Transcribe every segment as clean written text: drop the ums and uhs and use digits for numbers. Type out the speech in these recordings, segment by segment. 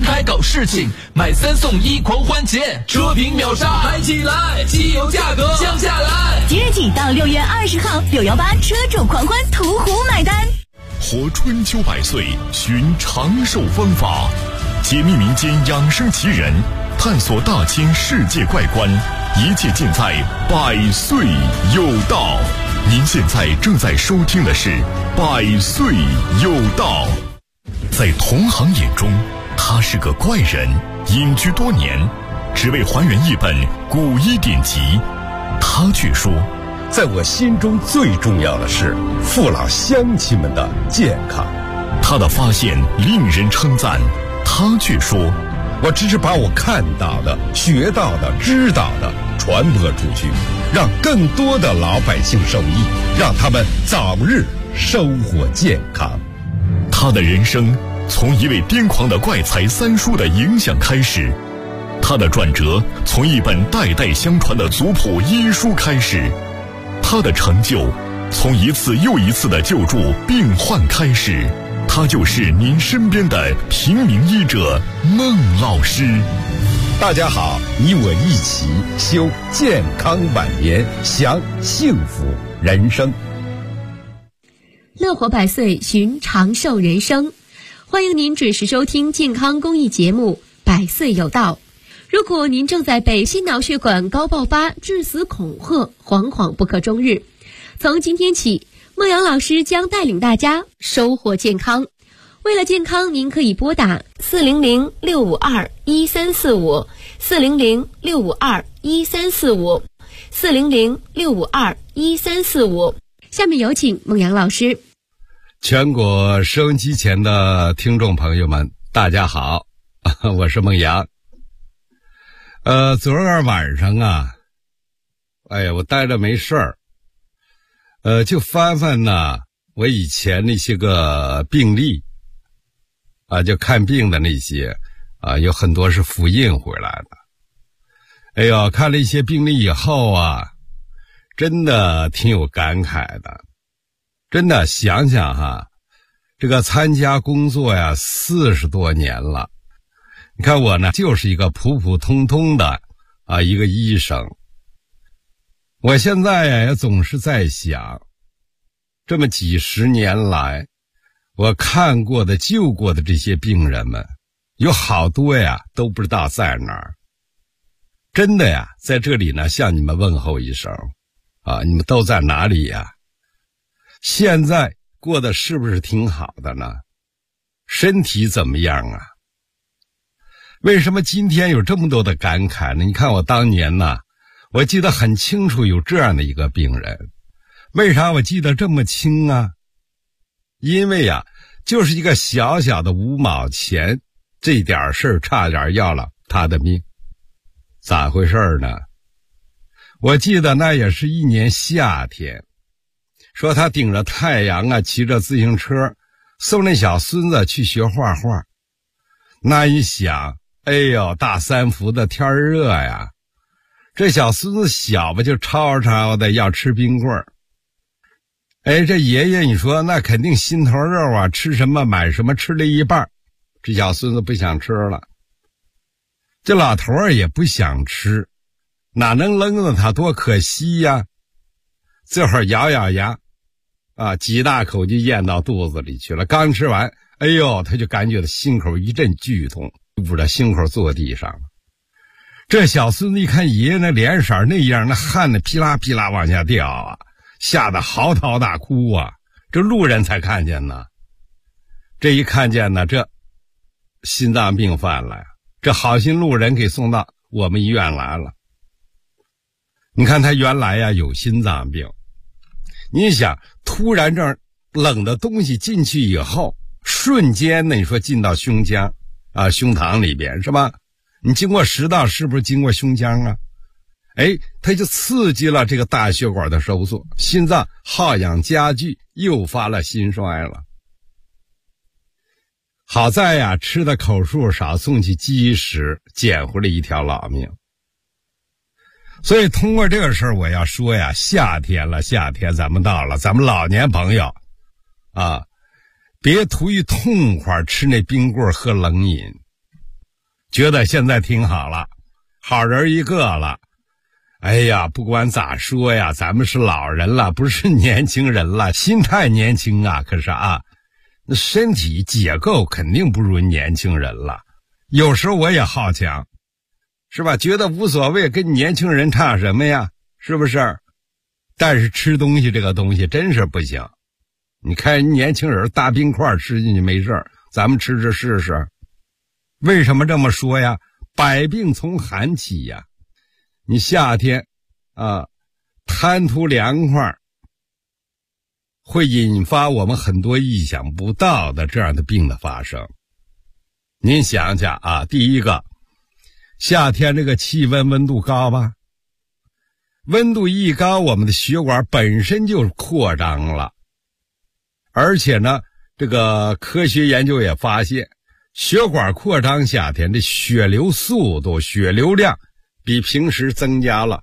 开搞事情，买3送1狂欢节，车评秒杀，买起来，汽油价格降下来。 即日起到6月20号，618车主狂欢途虎买单。 活春秋百岁，寻长寿方法，解密民间养生奇人，探索大千世界怪观，一切尽在百岁有道。您现在正在收听的是百岁有道。在同行眼中，他是个怪人，隐居多年，只为还原一本古医典籍。他却说， 在我心中最重要的是父老乡亲们的健康。 他的发现令人称赞，他却说， 我只是把我看到的、学到的、知道的传播出去，让更多的老百姓受益，让他们早日收获健康。 他的人生从一位癫狂的怪才三叔的影响开始，他的转折从一本代代相传的族谱医书开始，他的成就从一次又一次的救助病患开始。他就是您身边的平民医者孟老师。 大家好，你我一起修健康晚年，享幸福人生。 乐活百岁，寻长寿人生。欢迎您准时收听健康公益节目《百岁有道》。如果您正在被心脑血管高爆发、致死恐吓，惶惶不可终日，从今天起，孟阳老师将带领大家收获健康。为了健康，您可以拨打400-652-1345 400-652-1345 400-652-1345。下面有请孟阳老师。 全国收音机前的听众朋友们，大家好，我是孟阳。昨儿晚上啊，我待着没事儿，就翻翻呢我以前那些个病历啊，就看病的那些啊，有很多是复印回来的。看了一些病例以后啊，真的挺有感慨的。真的想想哈，这个参加工作呀40多年了，你看我呢就是一个普普通通的一个医生。我现在呀也总是在想，这么几十年来我看过的救过的这些病人们，有好多呀都不知道在哪儿。真的呀，在这里呢向你们问候一声你们都在哪里呀？现在过得是不是挺好的呢？身体怎么样啊？为什么今天有这么多的感慨呢？你看我当年呢，我记得很清楚有这样的一个病人。为啥我记得这么清啊？因为呀，就是一个小小的5毛钱，这点事儿差点要了他的命。咋回事呢？我记得那也是一年夏天，说他顶着太阳啊，骑着自行车送那小孙子去学画画。那一想，大三伏的天热呀，这小孙子小吧就吵吵的要吃冰棍儿。这爷爷你说那肯定心头肉啊，吃什么买什么，吃了一半，这小孙子不想吃了。这老头儿也不想吃，哪能扔了他，多可惜呀。这会儿咬咬牙几大口就咽到肚子里去了。刚吃完，他就感觉到心口一阵剧痛，捂着心口坐地上了。这小孙子一看爷爷那脸色那样，那汗呢噼啦噼啦往下掉啊，吓得嚎啕大哭啊。这路人才看见呢，这一看见呢，这心脏病犯了呀。这好心路人给送到我们医院来了。你看他原来呀有心脏病，你想突然这冷的东西进去以后，瞬间呢你说进到胸腔胸膛里边是吧？你经过食道是不是经过胸腔啊？它就刺激了这个大血管的收缩，心脏耗氧加剧，诱发了心衰了。好在呀吃的口数少，送去积食，捡回了一条老命。所以通过这个事儿我要说呀，夏天了，夏天咱们到了，咱们老年朋友别图一痛快吃那冰棍喝冷饮， 觉得现在挺好了，好人一个了。哎呀，不管咋说呀，咱们是老人了，不是年轻人了，心态年轻啊，可是啊，那身体结构肯定不如年轻人了。有时候我也好强，是吧？觉得无所谓，跟年轻人差什么呀？是不是？但是吃东西这个东西真是不行。你看人年轻人大冰块吃进去没事，咱们吃着试试。为什么这么说呀？百病从寒起呀。你夏天啊，贪图凉快，会引发我们很多意想不到的这样的病的发生。您想想啊，第一个，夏天这个气温度高吧，温度一高，我们的血管本身就扩张了，而且呢，这个科学研究也发现，血管扩张夏天的血流速度、血流量比平时增加了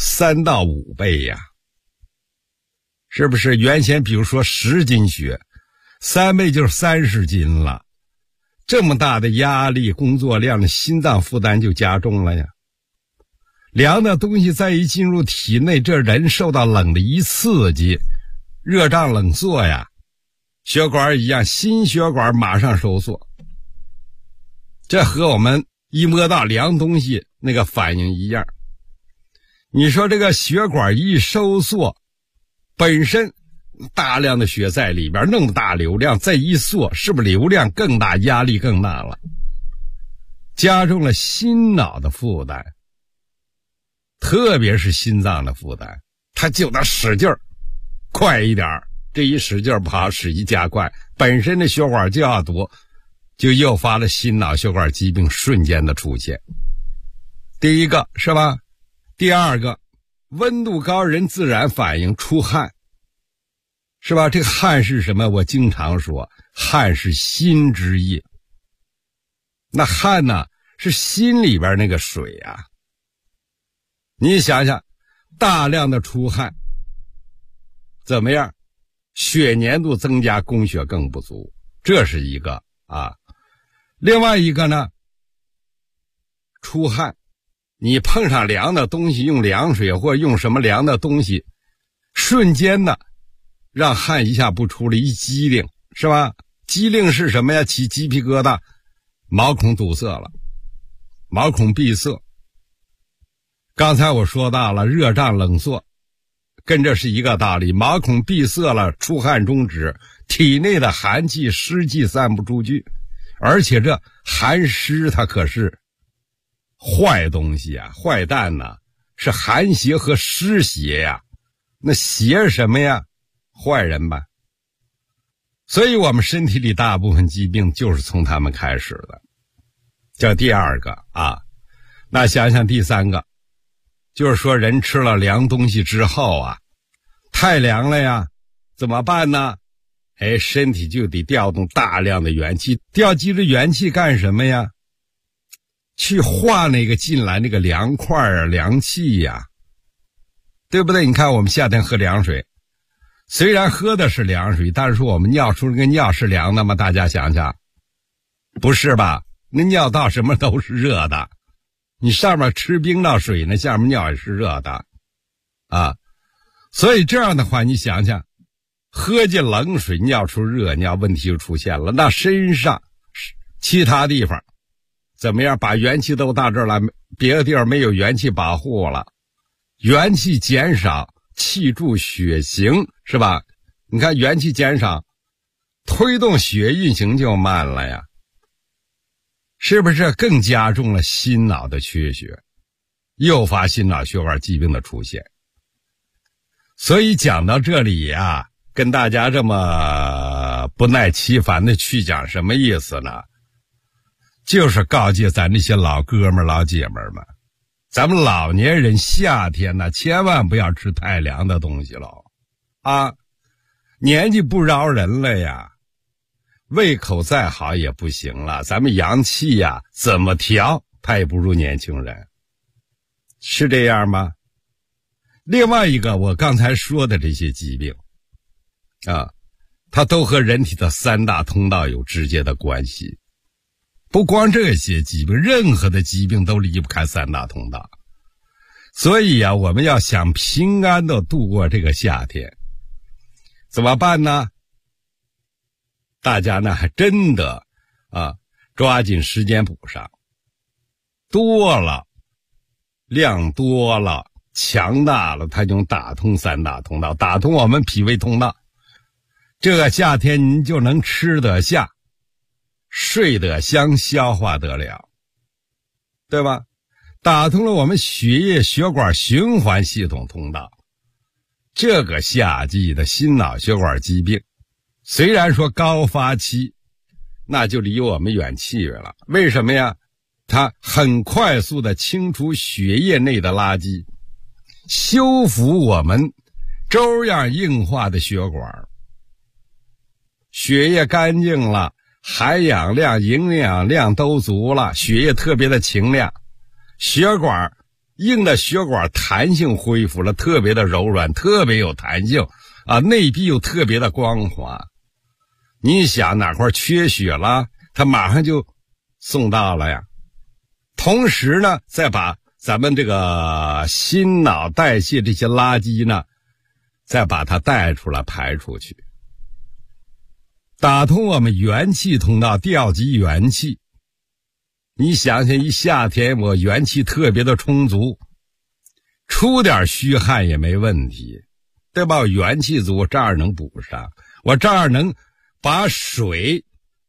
3到5倍呀，是不是？原先比如说10斤血，3倍就是30斤了。这么大的压力，工作量的心脏负担就加重了呀。凉的东西再一进入体内，这人受到冷的一刺激，热胀冷缩呀，血管一样，心血管马上收缩。这和我们一摸到凉东西那个反应一样。你说这个血管一收缩，本身大量的血在里边，那么大流量再一缩，是不是流量更大，压力更大了，加重了心脑的负担，特别是心脏的负担，它就得使劲儿快一点，这一使劲不好，使一加快，本身的血管就要堵，就诱发了心脑血管疾病瞬间的出现。第一个是吧？第二个，温度高人自然反应出汗，是吧？这个汗是什么？我经常说，汗是心之液。那汗呢，是心里边那个水啊。你想想，大量的出汗，怎么样？血粘度增加，供血更不足，这是一个啊。另外一个呢，出汗，你碰上凉的东西，用凉水或用什么凉的东西，瞬间的让汗一下不出来，一激灵，是吧？激灵是什么呀？起鸡皮疙瘩，毛孔堵塞了，毛孔闭塞。刚才我说到了热胀冷缩，跟这是一个道理，毛孔闭塞了，出汗中止，体内的寒气湿气散不出去，而且这寒湿它可是坏东西啊，坏蛋呐，是寒邪和湿邪呀。那邪是什么呀？坏人吧。所以我们身体里大部分疾病就是从他们开始的，这第二个啊。那想想第三个，就是说人吃了凉东西之后啊，太凉了呀，怎么办呢？身体就得调动大量的元气，调集着元气干什么呀？去化那个进来那个凉块啊，凉气呀，对不对？你看我们夏天喝凉水，虽然喝的是凉水，但是我们尿出那个尿是凉的吗？大家想想，不是吧？那尿道什么都是热的，你上面吃冰到水呢，下面尿也是热的啊。所以这样的话，你想想，喝进冷水尿出热尿，问题就出现了。那身上其他地方怎么样？把元气都到这儿了，别的地方没有元气保护了，元气减少，气助血行，是吧？你看元气减少，推动血运行就慢了呀，是不是更加重了心脑的缺血，诱发心脑血管疾病的出现？所以讲到这里呀，跟大家这么不耐其烦的去讲什么意思呢？就是告诫咱这些老哥们老姐们们，咱们老年人夏天呢，千万不要吃太凉的东西了啊！年纪不饶人了呀，胃口再好也不行了，咱们阳气呀怎么调他也不如年轻人，是这样吗？另外一个，我刚才说的这些疾病啊，它都和人体的3大通道有直接的关系。 不光这些疾病，任何的疾病都离不开三大通道。所以啊，我们要想平安的度过这个夏天，怎么办呢？大家呢还真的抓紧时间补上，多了，量多了，强大了，它就打通三大通道，打通我们脾胃通道。这个夏天您就能吃得下，睡得香，消化得了，对吧？打通了我们血液血管循环系统通道。这个夏季的心脑血管疾病虽然说高发期，那就离我们远去了。为什么呀？它很快速的清除血液内的垃圾，修复我们粥样硬化的血管，血液干净了，含氧量营养量都足了，血液特别的清亮，血管硬的血管弹性恢复了，特别的柔软，特别有弹性内壁又特别的光滑。你想哪块缺血了，它马上就送到了呀。同时呢，再把咱们这个心脑代谢这些垃圾呢，再把它带出来排出去，打通我们元气通道，调集元气。你想想，一夏天我元气特别的充足，出点虚汗也没问题，对吧？我元气足，我这儿能补上，我这儿能把水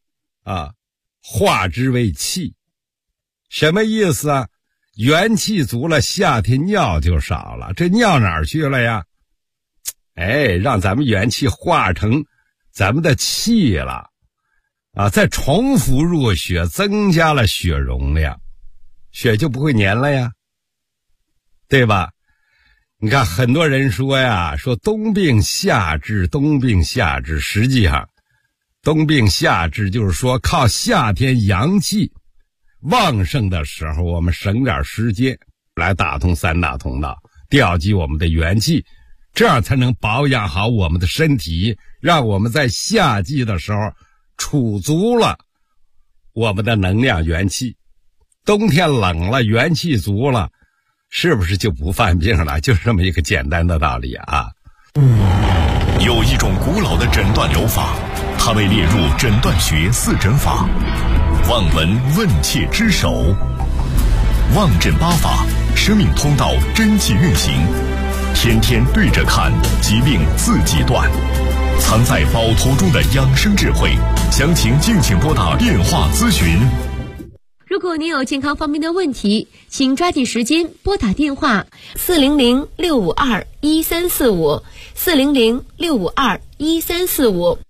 化之为气。什么意思啊？元气足了，夏天尿就少了，这尿哪儿去了呀？让咱们元气化成咱们的气了再重复入血，增加了血容量，血就不会粘了呀，对吧？你看很多人说呀，说冬病夏治，冬病夏治，实际上冬病夏治就是说靠夏天阳气旺盛的时候，我们省点时间来打通三大通道，调集我们的元气，这样才能保养好我们的身体，让我们在夏季的时候储足了我们的能量元气。冬天冷了，元气足了，是不是就不犯病了？就是这么一个简单的道理啊。 有一种古老的诊断疗法，它被列入诊断学四诊法，望闻问切之首，望诊八法，生命通道真气运行，天天对着看，疾病自己断，藏在宝图中的养生智慧，详情敬请拨打电话咨询。 如果您有健康方面的问题，请抓紧时间拨打电话400-652-1345 400-652-1345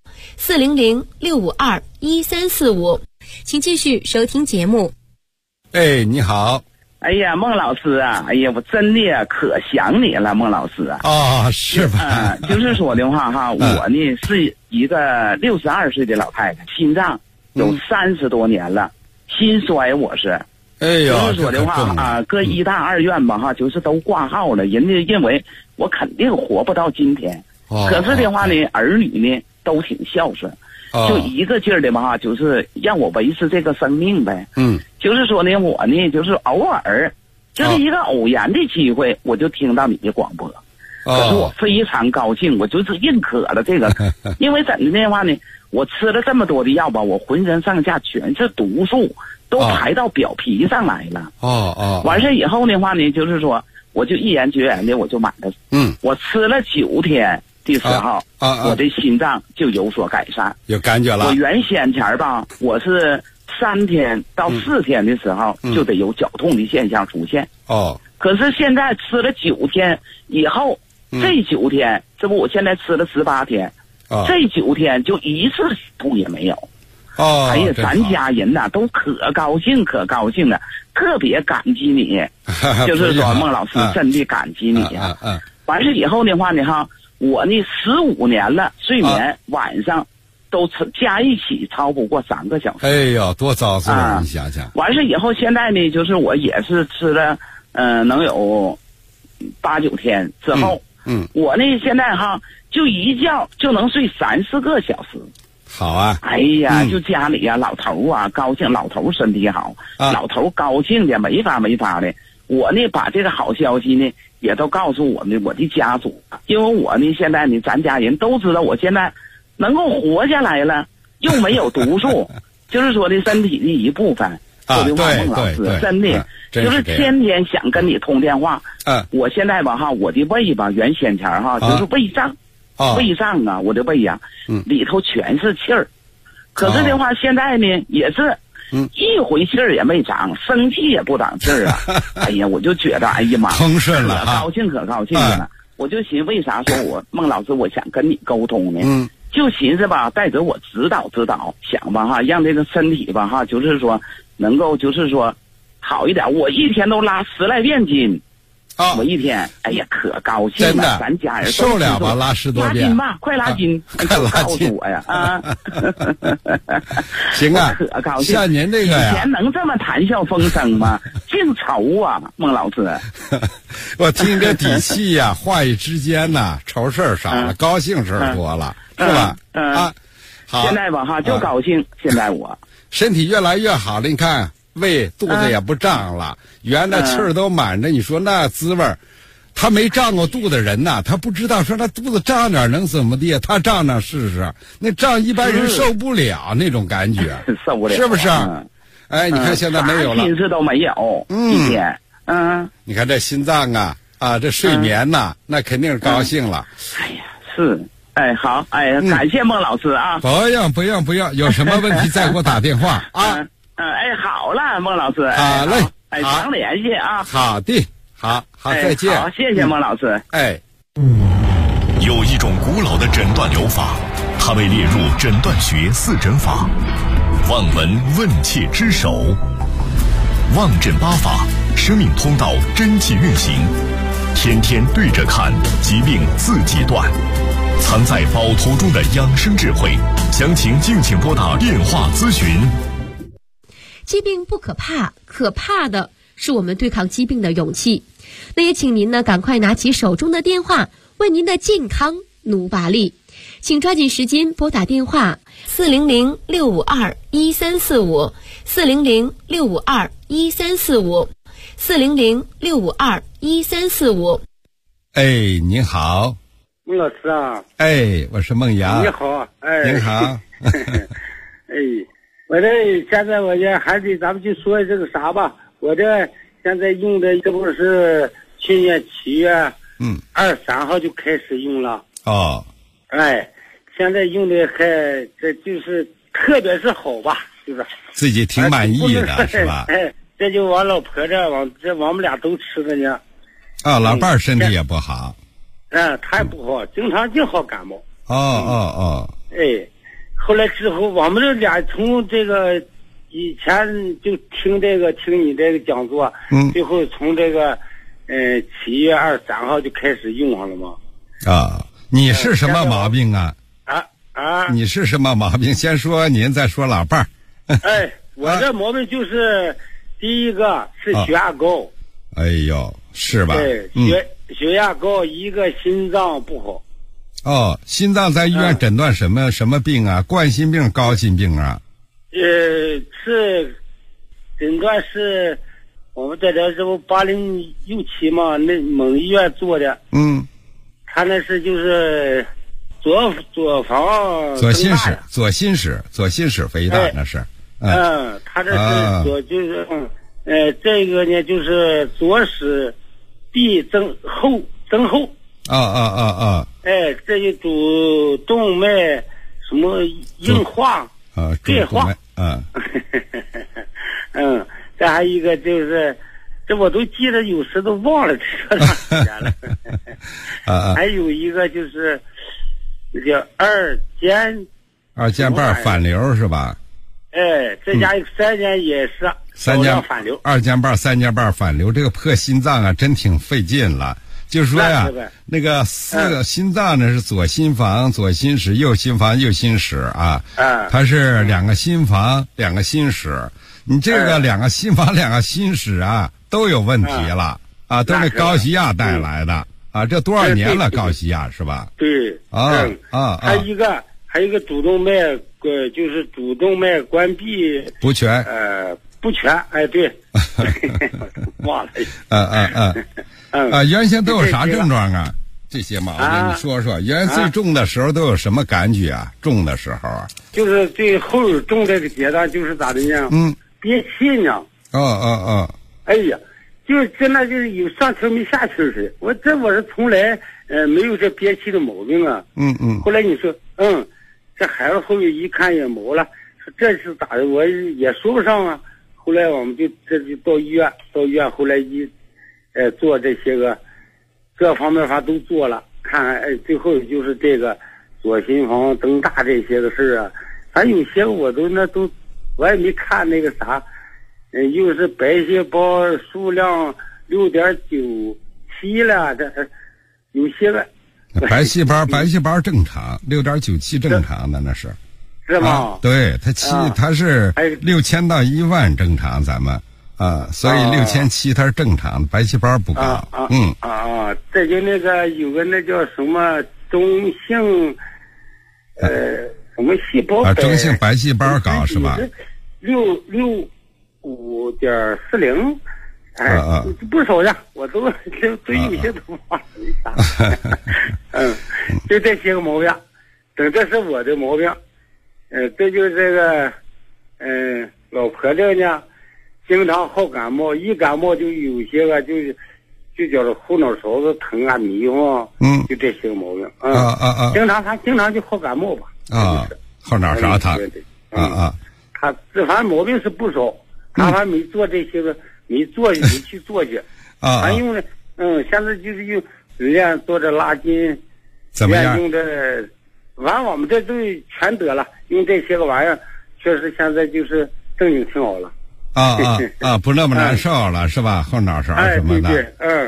400-652-1345。请继续收听节目。 你好。 哎呀，孟老师啊，哎呀，我真的可想你了，孟老师啊。 是吧？ 就是说的话哈，我呢是一个62岁的老太太，心脏有30多年了，心衰我是。就是说的话搁医大二院吧哈，就是都挂号了，人家认为我肯定活不到今天。可是的话呢，儿女呢都挺孝顺。就一个劲儿的嘛，就是让我维持这个生命呗。就是说呢，我呢就是偶尔，就是一个偶然的机会，我就听到你的广播。可是我非常高兴，我就是认可了这个，因为怎的话呢，我吃了这么多的药吧，我浑身上下全是毒素，都排到表皮上来了。完事以后的话呢，就是说，我就毅然决然的我就买了。我吃了9天。的时候，我的心脏就有所改善， 有感觉了。 我原先前吧，我是3天到4天的时候就得有绞痛的现象出现。可是现在吃了9天以后，这9天，这不我现在吃了18天，这9天就一次痛也没有。哎呀，咱家人呐都可高兴了，特别感激你，就是说孟老师真的感激你呀。完事以后的话呢哈。我呢15年了，睡眠晚上都加一起超不过3个小时。 哎呦，多糟践你想想。 完事以后，现在呢，就是我也是吃了，能有8、9天之后，我呢现在哈就一觉就能睡3、4个小时。 好啊。 哎呀，就家里呀，老头啊高兴，老头身体好，老头高兴的没法的。我呢把这个好消息呢也都告诉我的家属，因为我呢现在呢咱家人都知道我现在能够活下来了，又没有毒素，就是说的身体的一部分。说的话，孟老师真的就是天天想跟你通电话。我现在吧哈，我的胃吧原先前哈就是胃胀，胃胀啊，我的胃呀，里头全是气儿。可是的话，现在呢也是，一回气儿也没长，生气也不长气儿啊。哎呀，我就觉得，哎呀妈， 通顺了， 可高兴了。我就寻为啥说我孟老师，我想跟你沟通呢？就寻思吧，带着我指导，想吧哈，让这个身体吧哈，就是说能够就是说好一点。我一天都拉10来遍筋。我一天，哎呀，可高兴了！ 真的， 咱家人受了吧？拉10多遍， 拉筋吧，快拉筋！ 快拉筋！ 我呀，啊， 行啊， 可高兴！ 像您这个呀， 以前能这么谈笑风生吗？净愁啊，孟老师！ 我听这底气呀，话语之间呐，愁事儿少了，高兴事儿多了，是吧？好， 现在吧哈，就高兴。现在我身体越来越好了，你看。胃肚子也不胀了，原来气儿都满着，你说那滋味儿，他没胀过肚的人呐，他不知道说那肚子胀点能怎么地，他胀胀试试，那胀一般人受不了那种感觉， 受不了， 是不是？哎，你看现在没有了， 心思都没有，一天， 你看这心脏啊，这睡眠呐，那肯定是高兴了。 哎呀，是。哎，好，哎，感谢孟老师啊！ 不用，有什么问题再给我打电话啊！ 哎，好了，孟老师， 好嘞， 哎，常联系啊！ 好的，好，再见。 好，谢谢孟老师。 哎， 有一种古老的诊断疗法，它被列入诊断学4诊法，望闻问切之首，望诊8法，生命通道真气运行，天天对着看，疾病自己断。藏在宝图中的养生智慧，详情敬请拨打电话咨询。 疾病不可怕，可怕的是我们对抗疾病的勇气。那也请您呢赶快拿起手中的电话，为您的健康努把力。请抓紧时间拨打电话400-652-1345 400-652-1345 400-652-1345。 哎，您好。 孟老师啊， 哎，我是孟阳。 你好，哎， 您好。 哎，我这现在我这还得咱们就说这个啥吧，我这现在用的这不是去年7月23号就开始用了。 哦， 哎，现在用的还这就是特别是好吧，就是自己挺满意的，是吧？ 哎，这就我老婆这我们俩都吃的呢。 老伴儿身体也不好。 他也不好，经常就好感冒。 哎， 后来之后，我们这俩从这个以前就听你这个讲座，最后从这个7月23号就开始用上了嘛。 你是什么毛病啊？你是什么毛病？先说您，再说老伴儿。 哎，我这毛病就是第一个是血压高。 哎呦，是吧？ 对，血压高，一个心脏不好。 心脏在医院诊断什么病啊？冠心病、高心病啊？ 是诊断是我们在这不8067嘛，那蒙医院做的。他那是就是左房左心室肥大那是。 他这是就是这个呢就是左室壁增厚。哎，这就主动脉什么硬化钙化。这还一个就是这我都记得，有时都忘了这个时间了。还有一个就是那叫二尖瓣反流是吧？ 哎，再加一个3尖也是反流。 二尖瓣、3尖瓣反流，这个破心脏啊，真挺费劲了。就是说呀，那个4个心脏呢是左心房、左心室、右心房、右心室啊。它是2个心房、2个心室。你这个2个心房、2个心室啊，都有问题了啊，都是高血压带来的啊。这多少年了，高血压是吧？ 对。还有一个主动脉就是主动脉关闭不全， 不全，哎，对，忘了。 原先都有啥症状啊？这些毛病你说说，原来最重的时候都有什么感觉啊？重的时候啊， 就是最后重这个阶段就是咋的呢？憋气呢。哎呀，就是真的就是有上气没下气似的。我是从来没有这憋气的毛病啊。后来你说这孩子后面一看也毛了，说这是咋的？我也说不上啊。后来我们就到医院，后来做这些个各方面都做了，看最后就是这个左心房增大这些个事啊。反正有些我也没看那个啥，又是白细胞数量6.97了，这有些个白细胞正常，6.97正常的那是吗？ 对，它是6000到1万正常，咱们所以6700它是正常的，白细胞不高。 这就那个有个那叫什么中性什么细胞中性白细胞高是吧 ？65.40，不少呀，我都有些都忘了。就这些个毛病，等这是我的毛病。这就是这个老婆这呢，经常好感冒，一感冒就有些个就觉得后脑勺子疼啊、迷糊，就这些个毛病。经常就好感冒吧。 后脑勺疼。 他这反正毛病是不少，他还没做这些个，没去做去。反正用的现在就是用人家做这拉筋， 怎么样？ 用这，完我们这都全得了，用这些个玩意儿，确实现在就是正经挺好了。 不那么难受了是吧？后脑勺什么的。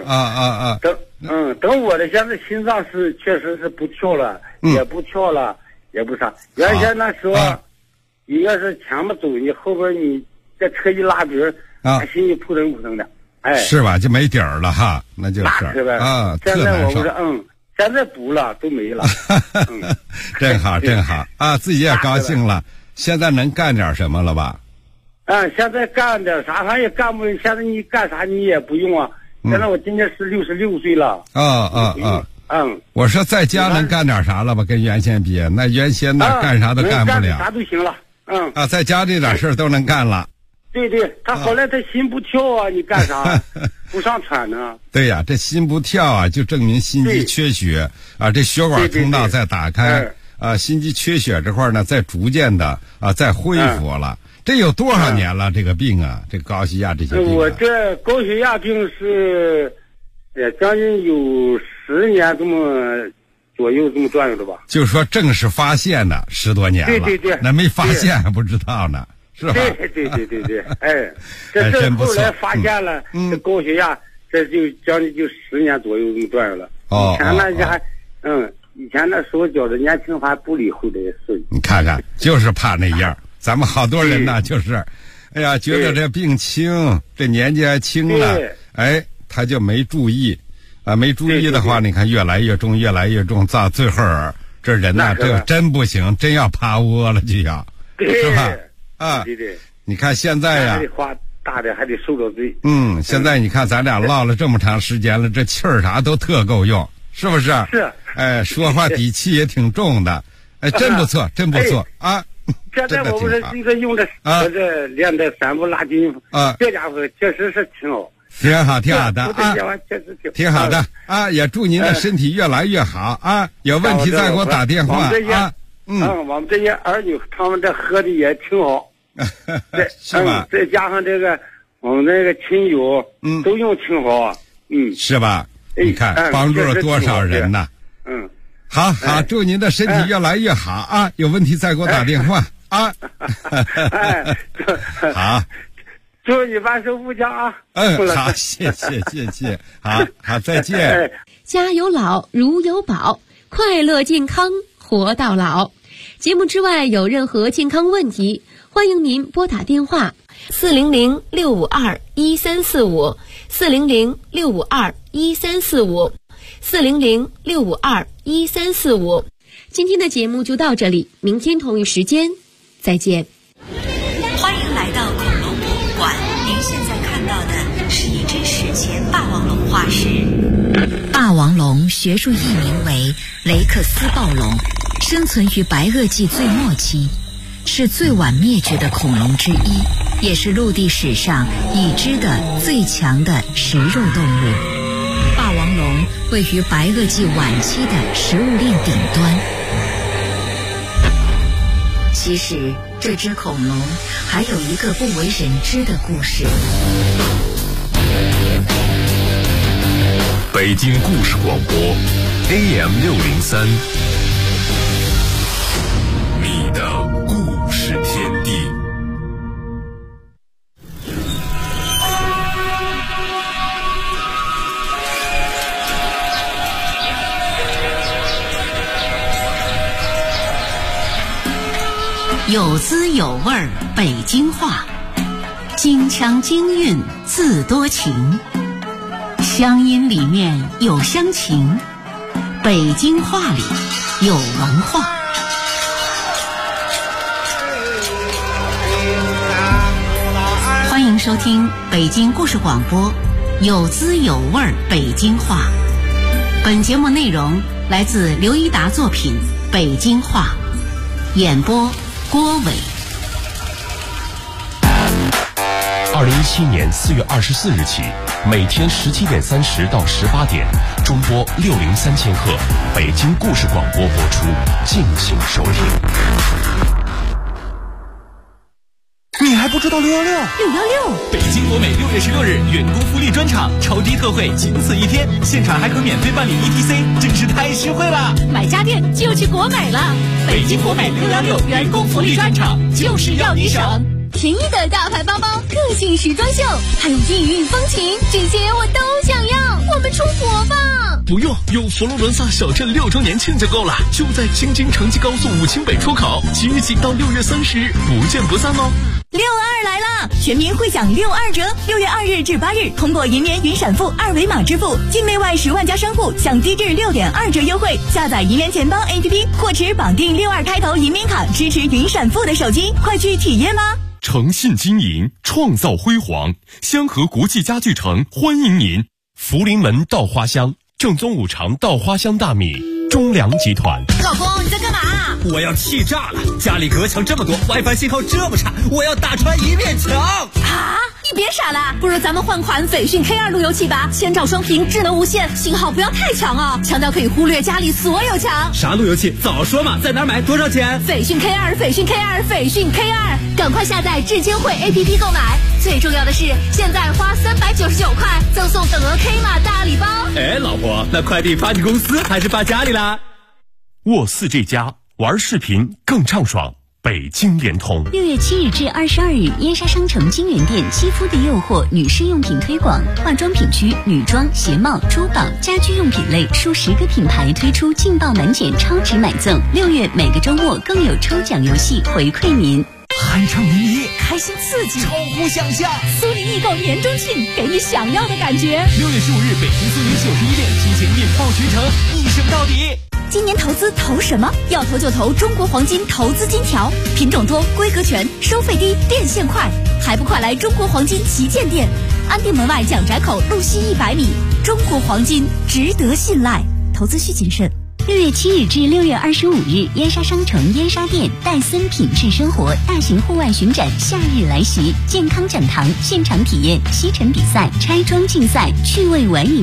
等我的现在心脏是确实是不跳了，也不跳了，也不啥。原先那时候，你要是前面走，你后边你这车一拉边心里扑腾扑腾的， 是吧？就没底儿了哈，那就是现在我不是现在补了都没了。 真好自己也高兴了。现在能干点什么了吧？ 现在干点啥反正也干不。现在你干啥你也不用啊。现在我今年是66岁了。我说在家能干点啥了吧？跟原先比，那原先干啥都干不了。啥都行了。 在家这点事儿都能干了。 对，他后来他心不跳啊，你干啥不上喘呢？ 对呀，这心不跳啊，就证明心肌缺血这血管通道在打开心肌缺血这块呢，在逐渐的在恢复了。这有多少年了？这个病啊，这高血压这些病。 我这高血压病是将近有10年这么左右这么转悠的吧。 就是说正式发现的10多年了。 对， 那没发现还不知道呢。是吧？ 对，这后来发现了，这高血压，这就将近就10年左右这么转悠了。以前那家，以前那时候觉得年轻还不理会这些事。 你看看，就是怕那样。咱们好多人呢，就是，哎呀，觉得这病轻，这年纪还轻了，他就没注意，没注意的话，你看越来越重，到最后这人呢，这个真不行，真要趴窝了就要，是吧？ 对， 你看现在呀， 还得花大的，还得受到罪。 现在你看咱俩唠了这么长时间了，这气儿啥都特够用，是不是？ 是。 说话底气也挺重的，真不错啊！ 现在我不是一个用的这练的3步拉筋这家伙确实是挺好。 挺好的挺好的也祝您的身体越来越好有问题再给我打电话我们这些儿女他们这喝的也挺好。 是吧？ 再加上这个我们那个亲友都用挺好是吧？你看帮助了多少人呢？好，祝您的身体越来越好有问题再给我打电话好， 祝你万寿无疆好，谢谢好，再见。 家有老如有宝，快乐健康活到老。节目之外有任何健康问题，欢迎您拨打电话400-652-1345 400-652-1345 400-652-1345。今天的节目就到这里，明天同一时间再见。 欢迎来到恐龙博物馆，您现在看到的是一只史前霸王龙化石。霸王龙学术译名为雷克斯暴龙，生存于白垩纪最末期，是最晚灭绝的恐龙之一，也是陆地史上已知的最强的食肉动物。霸王龙位于白垩纪晚期的食物链顶端。其实这只恐龙还有一个不为人知的故事。 北京故事广播 AM603， 你的故事天地。 有滋有味儿北京话，京腔京韵字多情，乡音里面有乡情，北京话里有文化。欢迎收听北京故事广播有滋有味儿北京话。本节目内容来自刘一达作品《北京话》，演播郭伟。 2017年4月24日起，每天17点30到18点，中波603千赫，北京故事广播播出，敬请收听。 你还不知道616？616，北京国美6月16日员工福利专场，超低特惠，仅此一天，现场还可免费办理 ETC， 真是太实惠了！ 买家电就去国美了。 北京国美616员工福利专场，就是要你省。 便宜的大牌包包，个性时装秀，还有异域风情，这些我都想要。我们出国吧！ 不用，有佛罗伦萨小镇6周年庆就够了，就在京津城际高速武清北出口，即日起到6月30日，不见不散哦。 62来了，全民会享62折，6月2日至8日，通过银联云闪付二维码支付，境内外10万家商户享低至6.2折优惠。下载银联钱包 APP 或持绑定62开头银联卡支持云闪付的手机，快去体验吧！ 诚信经营，创造辉煌，香河国际家具城欢迎您。福临门稻花香，正宗五常稻花香大米，中粮集团。 老公，你在干嘛？ 我要气炸了！家里隔墙这么多， WiFi 信号这么差，我要打穿一面墙！ 啊！你别傻了，不如咱们换款斐讯 K2 路由器吧，千兆双屏，智能无线，信号不要太强哦，强到可以忽略家里所有墙。 啥路由器？早说嘛！在哪儿买？多少钱？ 斐讯 K2， 斐讯 K2， 斐讯 K2， 赶快下载智金汇 APP 购买。最重要的是，现在花399块赠送等额 K 码大礼包。 哎，老婆，那快递发你公司还是发家里啦？ 沃4这家玩视频更畅爽。北京联通 6月7日至22日，燕莎商城金源店肌肤的诱惑女士用品推广，化妆品区女装、鞋帽、珠宝、家居用品类数10个品牌推出劲爆满减超值买赠，6月每个周末更有抽奖游戏回馈您。 酣畅淋漓， 开心刺激， 超乎想象。 苏宁易购年终庆，给你想要的感觉。 6月15日，北京苏宁91店提前引爆全城，一胜到底。 今年投资投什么？要投就投中国黄金投资金条，品种多，规格全，收费低，变现快，还不快来中国黄金旗舰店，安定门外蒋宅口路西100米。中国黄金值得信赖，投资需谨慎。6月7日至6月25日，燕莎商城燕莎店戴森品质生活大型户外巡展夏日来袭，健康讲堂现场体验吸尘比赛、拆装竞赛、趣味玩饮。